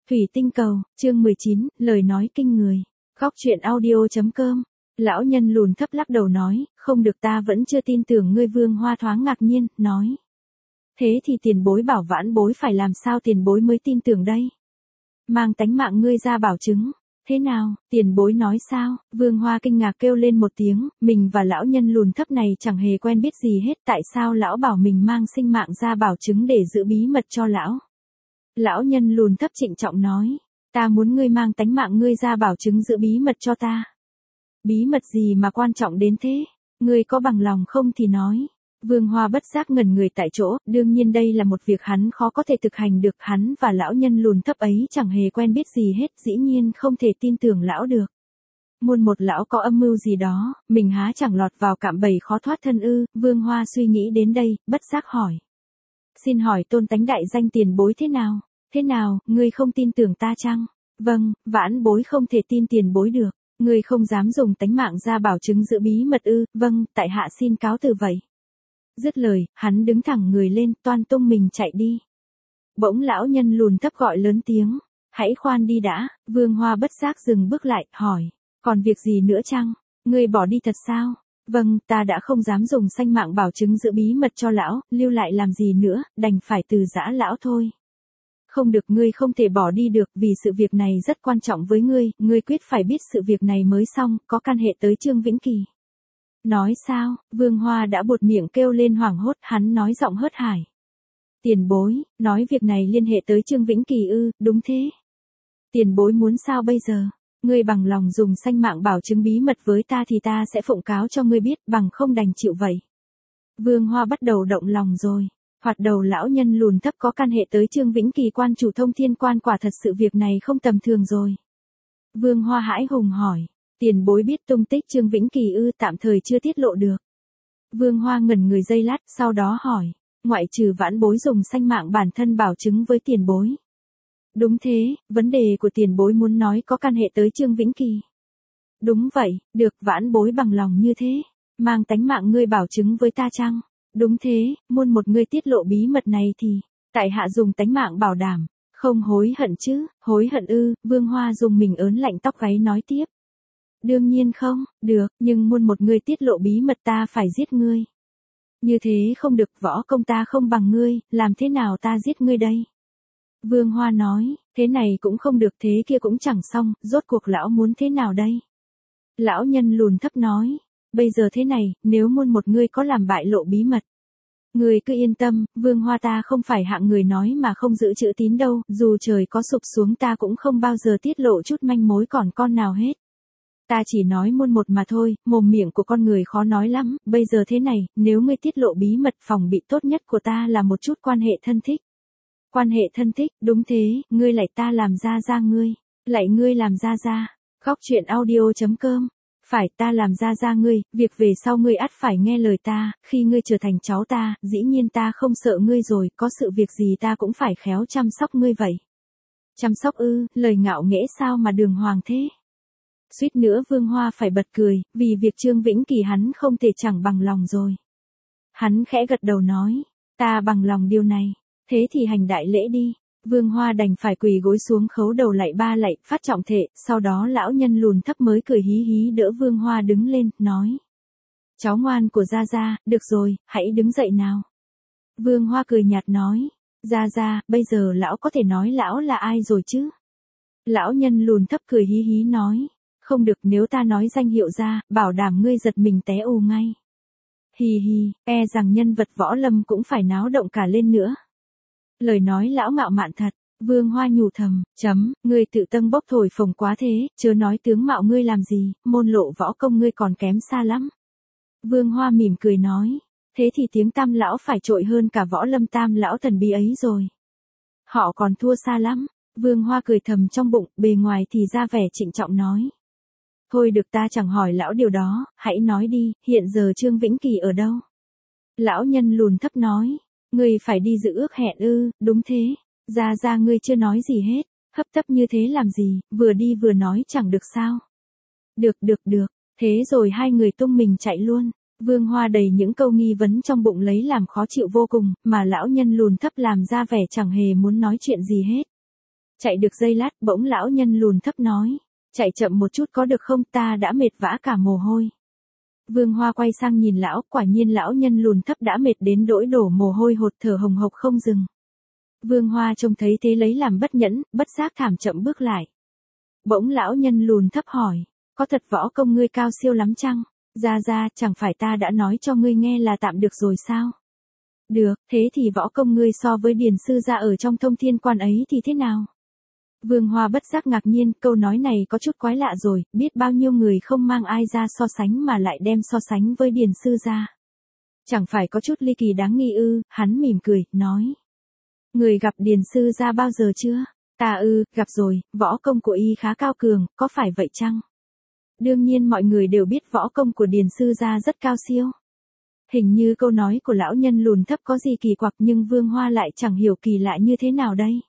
Thủy tinh cầu, chương 19, lời nói kinh người. Góc truyện audio.com. Lão nhân lùn thấp lắc đầu nói, không được, ta vẫn chưa tin tưởng ngươi. Vương Hoa thoáng ngạc nhiên, nói. Thế thì tiền bối bảo vãn bối phải làm sao tiền bối mới tin tưởng đây? Mang tánh mạng ngươi ra bảo chứng. Thế nào, tiền bối nói sao? Vương Hoa kinh ngạc kêu lên một tiếng, mình và lão nhân lùn thấp này chẳng hề quen biết gì hết, tại sao lão bảo mình mang sinh mạng ra bảo chứng để giữ bí mật cho lão? Lão nhân lùn thấp trịnh trọng nói, ta muốn ngươi mang tánh mạng ngươi ra bảo chứng giữ bí mật cho ta. Bí mật gì mà quan trọng đến thế? Ngươi có bằng lòng không thì nói. Vương Hoa bất giác ngẩn người tại chỗ, đương nhiên đây là một việc hắn khó có thể thực hành được, hắn và lão nhân lùn thấp ấy chẳng hề quen biết gì hết, dĩ nhiên không thể tin tưởng lão được. Muôn một lão có âm mưu gì đó, mình há chẳng lọt vào cạm bẫy khó thoát thân ư? Vương Hoa suy nghĩ đến đây, bất giác hỏi. Xin hỏi tôn tánh đại danh tiền bối thế nào? Thế nào, ngươi không tin tưởng ta chăng? Vâng, vãn bối không thể tin tiền bối được. Ngươi không dám dùng tánh mạng ra bảo chứng giữ bí mật ư? Vâng, tại hạ xin cáo từ vậy. Dứt lời, hắn đứng thẳng người lên, toan tung mình chạy đi. Bỗng lão nhân lùn thấp gọi lớn tiếng, hãy khoan đi đã. Vương Hoa bất giác dừng bước lại, hỏi, còn việc gì nữa chăng? Ngươi bỏ đi thật sao? Vâng, ta đã không dám dùng sanh mạng bảo chứng giữ bí mật cho lão, lưu lại làm gì nữa, đành phải từ giã lão thôi. Không được, ngươi không thể bỏ đi được, vì sự việc này rất quan trọng với ngươi quyết phải biết sự việc này mới xong, có can hệ tới Trương Vĩnh Kỳ. Nói sao? Vương Hoa đã buột miệng kêu lên hoảng hốt, hắn nói giọng hớt hải. Tiền bối, nói việc này liên hệ tới Trương Vĩnh Kỳ ư? Đúng thế. Tiền bối muốn sao bây giờ? Ngươi bằng lòng dùng sanh mạng bảo chứng bí mật với ta thì ta sẽ phụng cáo cho ngươi biết, bằng không đành chịu vậy. Vương Hoa bắt đầu động lòng rồi. Hoạt đầu lão nhân lùn thấp có can hệ tới Trương Vĩnh Kỳ, quan chủ Thông Thiên Quan, quả thật sự việc này không tầm thường rồi. Vương Hoa hãi hùng hỏi, tiền bối biết tung tích Trương Vĩnh Kỳ ư? Tạm thời chưa tiết lộ được. Vương Hoa ngẩn người giây lát, sau đó hỏi, ngoại trừ vãn bối dùng sanh mạng bản thân bảo chứng với tiền bối. Đúng thế, vấn đề của tiền bối muốn nói có can hệ tới Trương Vĩnh Kỳ. Đúng vậy, được, vãn bối bằng lòng như thế. Mang tánh mạng ngươi bảo chứng với ta chăng? Đúng thế, muôn một ngươi tiết lộ bí mật này thì, tại hạ dùng tánh mạng bảo đảm, không hối hận chứ? Hối hận ư? Vương Hoa dùng mình ớn lạnh tóc gáy nói tiếp. Đương nhiên không, được, nhưng muôn một ngươi tiết lộ bí mật ta phải giết ngươi. Như thế không được, võ công ta không bằng ngươi, làm thế nào ta giết ngươi đây? Vương Hoa nói, thế này cũng không được, thế kia cũng chẳng xong, rốt cuộc lão muốn thế nào đây? Lão nhân lùn thấp nói, bây giờ thế này, nếu muôn một ngươi có làm bại lộ bí mật. Ngươi cứ yên tâm, Vương Hoa ta không phải hạng người nói mà không giữ chữ tín đâu, dù trời có sụp xuống ta cũng không bao giờ tiết lộ chút manh mối còn con nào hết. Ta chỉ nói muôn một mà thôi, mồm miệng của con người khó nói lắm, bây giờ thế này, nếu ngươi tiết lộ bí mật, phòng bị tốt nhất của ta là một chút quan hệ thân thích. Quan hệ thân thích, đúng thế, ngươi lại ta làm ra ngươi, lại ngươi làm ra. Góc truyện audio.com. Phải, ta làm ra ngươi, việc về sau ngươi ắt phải nghe lời ta, khi ngươi trở thành cháu ta, dĩ nhiên ta không sợ ngươi rồi, có sự việc gì ta cũng phải khéo chăm sóc ngươi vậy. Chăm sóc ư? Lời ngạo nghễ sao mà đường hoàng thế? Suýt nữa Vương Hoa phải bật cười, vì việc Trương Vĩnh Kỳ hắn không thể chẳng bằng lòng rồi. Hắn khẽ gật đầu nói, ta bằng lòng điều này, thế thì hành đại lễ đi. Vương Hoa đành phải quỳ gối xuống khấu đầu lạy ba lạy, phát trọng thệ, sau đó lão nhân lùn thấp mới cười hí hí đỡ Vương Hoa đứng lên, nói. Cháu ngoan của Gia, được rồi, hãy đứng dậy nào. Vương Hoa cười nhạt nói, Gia, bây giờ lão có thể nói lão là ai rồi chứ? Lão nhân lùn thấp cười hí hí nói, không được, nếu ta nói danh hiệu ra, bảo đảm ngươi giật mình té ù ngay. Hì, e rằng nhân vật võ lâm cũng phải náo động cả lên nữa. Lời nói lão ngạo mạn thật. Vương Hoa nhủ thầm, ngươi tự tâng bốc thổi phồng quá thế, chớ nói tướng mạo ngươi làm gì, môn lộ võ công ngươi còn kém xa lắm. Vương Hoa mỉm cười nói, thế thì tiếng Tam lão phải trội hơn cả võ lâm Tam lão thần bí ấy rồi. Họ còn thua xa lắm. Vương Hoa cười thầm trong bụng, bề ngoài thì ra vẻ trịnh trọng nói. Thôi được, ta chẳng hỏi lão điều đó, hãy nói đi, hiện giờ Trương Vĩnh Kỳ ở đâu? Lão nhân lùn thấp nói. Ngươi phải đi dự ước hẹn ư? Đúng thế. Ra ngươi chưa nói gì hết, hấp tấp như thế làm gì, vừa đi vừa nói chẳng được sao? Được. Thế rồi hai người tung mình chạy luôn. Vương Hoa đầy những câu nghi vấn trong bụng lấy làm khó chịu vô cùng, mà lão nhân lùn thấp làm ra vẻ chẳng hề muốn nói chuyện gì hết. Chạy được giây lát, bỗng lão nhân lùn thấp nói. Chạy chậm một chút có được không, ta đã mệt vã cả mồ hôi. Vương Hoa quay sang nhìn lão, quả nhiên lão nhân lùn thấp đã mệt đến đỗi đổ mồ hôi hột thở hồng hộc không dừng. Vương Hoa trông thấy thế lấy làm bất nhẫn, bất giác thảm chậm bước lại. Bỗng lão nhân lùn thấp hỏi, có thật võ công ngươi cao siêu lắm chăng? Ra, chẳng phải ta đã nói cho ngươi nghe là tạm được rồi sao? Được, thế thì võ công ngươi so với Điền sư gia ở trong Thông Thiên Quan ấy thì thế nào? Vương Hoa bất giác ngạc nhiên, câu nói này có chút quái lạ rồi, biết bao nhiêu người không mang ai ra so sánh mà lại đem so sánh với Điền sư gia. Chẳng phải có chút ly kỳ đáng nghi ư? Hắn mỉm cười, nói. Người gặp Điền sư gia bao giờ chưa? Ta gặp rồi, võ công của y khá cao cường, có phải vậy chăng? Đương nhiên mọi người đều biết võ công của Điền sư gia rất cao siêu. Hình như câu nói của lão nhân lùn thấp có gì kỳ quặc nhưng Vương Hoa lại chẳng hiểu kỳ lạ như thế nào đây.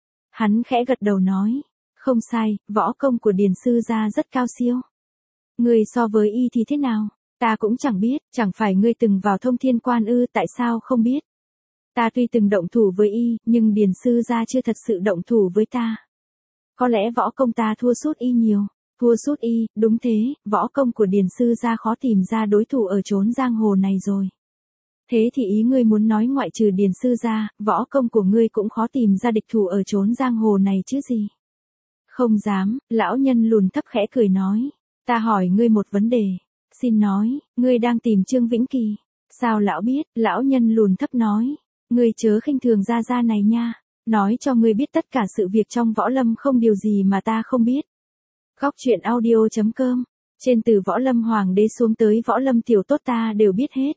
Hắn khẽ gật đầu nói, không sai, võ công của Điền sư gia rất cao siêu. Người so với y thì thế nào? Ta cũng chẳng biết, chẳng phải ngươi từng vào Thông Thiên Quan ư, tại sao không biết? Ta tuy từng động thủ với y, nhưng Điền sư gia chưa thật sự động thủ với ta. Có lẽ võ công ta thua sút y nhiều. Thua sút y, đúng thế, võ công của Điền sư gia khó tìm ra đối thủ ở chốn giang hồ này rồi. Thế thì ý ngươi muốn nói ngoại trừ Điền sư gia, võ công của ngươi cũng khó tìm ra địch thủ ở chốn giang hồ này chứ gì? Không dám, lão nhân lùn thấp khẽ cười nói. Ta hỏi ngươi một vấn đề. Xin nói, ngươi đang tìm Trương Vĩnh Kỳ. Sao lão biết? Lão nhân lùn thấp nói. Ngươi chớ khinh thường Gia này nha. Nói cho ngươi biết tất cả sự việc trong võ lâm không điều gì mà ta không biết. Góc truyện audio.com. Trên từ võ lâm hoàng đế xuống tới võ lâm tiểu tốt ta đều biết hết.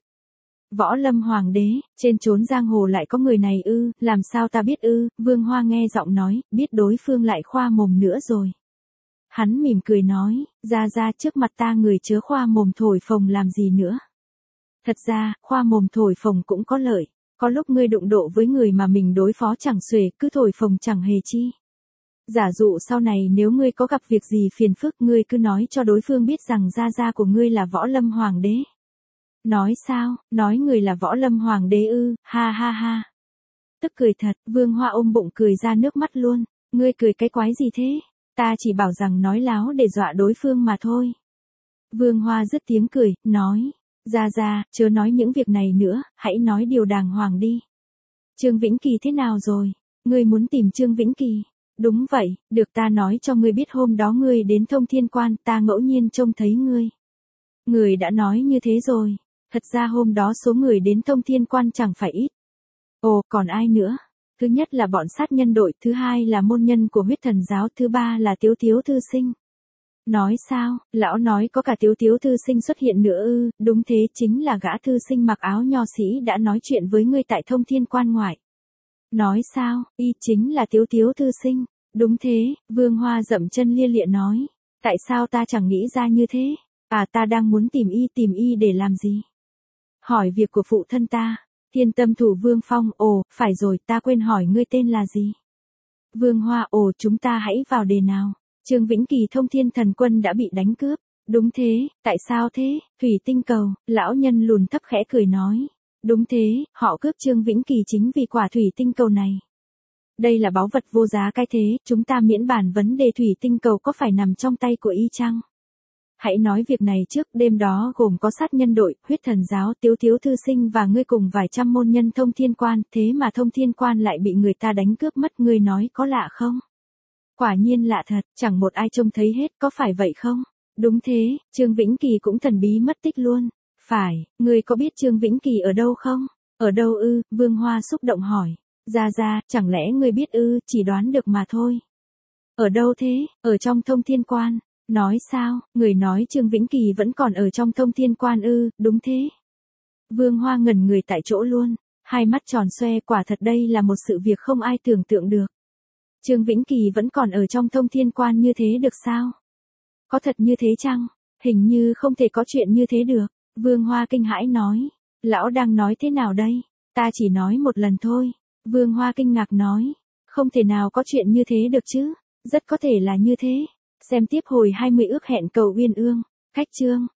Võ lâm hoàng đế, trên chốn giang hồ lại có người này ư, làm sao ta biết ư? Vương Hoa nghe giọng nói, biết đối phương lại khoa mồm nữa rồi. Hắn mỉm cười nói, ra trước mặt ta người chớ khoa mồm thổi phồng làm gì nữa. Thật ra, khoa mồm thổi phồng cũng có lợi, có lúc ngươi đụng độ với người mà mình đối phó chẳng xuể, cứ thổi phồng chẳng hề chi. Giả dụ sau này nếu ngươi có gặp việc gì phiền phức ngươi cứ nói cho đối phương biết rằng gia của ngươi là võ lâm hoàng đế. Nói sao, nói người là võ lâm hoàng đế ư, ha. Tức cười thật, Vương Hoa ôm bụng cười ra nước mắt luôn, ngươi cười cái quái gì thế, ta chỉ bảo rằng nói láo để dọa đối phương mà thôi. Vương Hoa dứt tiếng cười, nói, ra, chớ nói những việc này nữa, hãy nói điều đàng hoàng đi. Trương Vĩnh Kỳ thế nào rồi, ngươi muốn tìm Trương Vĩnh Kỳ? Đúng vậy, được ta nói cho ngươi biết hôm đó ngươi đến Thông Thiên Quan, ta ngẫu nhiên trông thấy ngươi. Người đã nói như thế rồi, thật ra hôm đó số người đến Thông Thiên Quan chẳng phải ít. Ồ, còn ai nữa? Thứ nhất là bọn sát nhân đội, thứ hai là môn nhân của huyết thần giáo, thứ ba là Tiếu thư sinh. Nói sao, lão nói có cả Tiếu thư sinh xuất hiện nữa ư? Đúng thế, chính là gã thư sinh mặc áo nho sĩ đã nói chuyện với ngươi tại Thông Thiên Quan ngoại. Nói sao, y chính là Tiếu thư sinh. Đúng thế, Vương Hoa dậm chân lia lịa nói. Tại sao ta chẳng nghĩ ra như thế? Ta đang muốn tìm y để làm gì? Hỏi việc của phụ thân ta. Thiên Tâm thủ Vương Phong, phải rồi, ta quên hỏi ngươi tên là gì? Vương Hoa, chúng ta hãy vào đề nào. Trương Vĩnh Kỳ Thông Thiên Thần Quân đã bị đánh cướp. Đúng thế, tại sao thế? Thủy Tinh Cầu, lão nhân lùn thấp khẽ cười nói. Đúng thế, họ cướp Trương Vĩnh Kỳ chính vì quả thủy tinh cầu này. Đây là báu vật vô giá cái thế, chúng ta miễn bàn vấn đề thủy tinh cầu có phải nằm trong tay của y chăng? Hãy nói việc này trước, đêm đó gồm có sát nhân đội, huyết thần giáo, Tiếu thư sinh và ngươi cùng vài trăm môn nhân Thông Thiên Quan, thế mà Thông Thiên Quan lại bị người ta đánh cướp mất, ngươi nói có lạ không? Quả nhiên lạ thật, chẳng một ai trông thấy hết, có phải vậy không? Đúng thế, Trương Vĩnh Kỳ cũng thần bí mất tích luôn. Phải, ngươi có biết Trương Vĩnh Kỳ ở đâu không? Ở đâu ư? Vương Hoa xúc động hỏi. Ra, chẳng lẽ ngươi biết ư, chỉ đoán được mà thôi. Ở đâu thế? Ở trong Thông Thiên Quan. Nói sao, người nói Trương Vĩnh Kỳ vẫn còn ở trong Thông Thiên Quan ư, đúng thế. Vương Hoa ngẩn người tại chỗ luôn, hai mắt tròn xoe, quả thật đây là một sự việc không ai tưởng tượng được. Trương Vĩnh Kỳ vẫn còn ở trong Thông Thiên Quan như thế được sao? Có thật như thế chăng? Hình như không thể có chuyện như thế được. Vương Hoa kinh hãi nói. Lão đang nói thế nào đây? Ta chỉ nói một lần thôi. Vương Hoa kinh ngạc nói. Không thể nào có chuyện như thế được chứ. Rất có thể là như thế. Xem tiếp hồi 20 ước hẹn cầu uyên ương. Khách chương.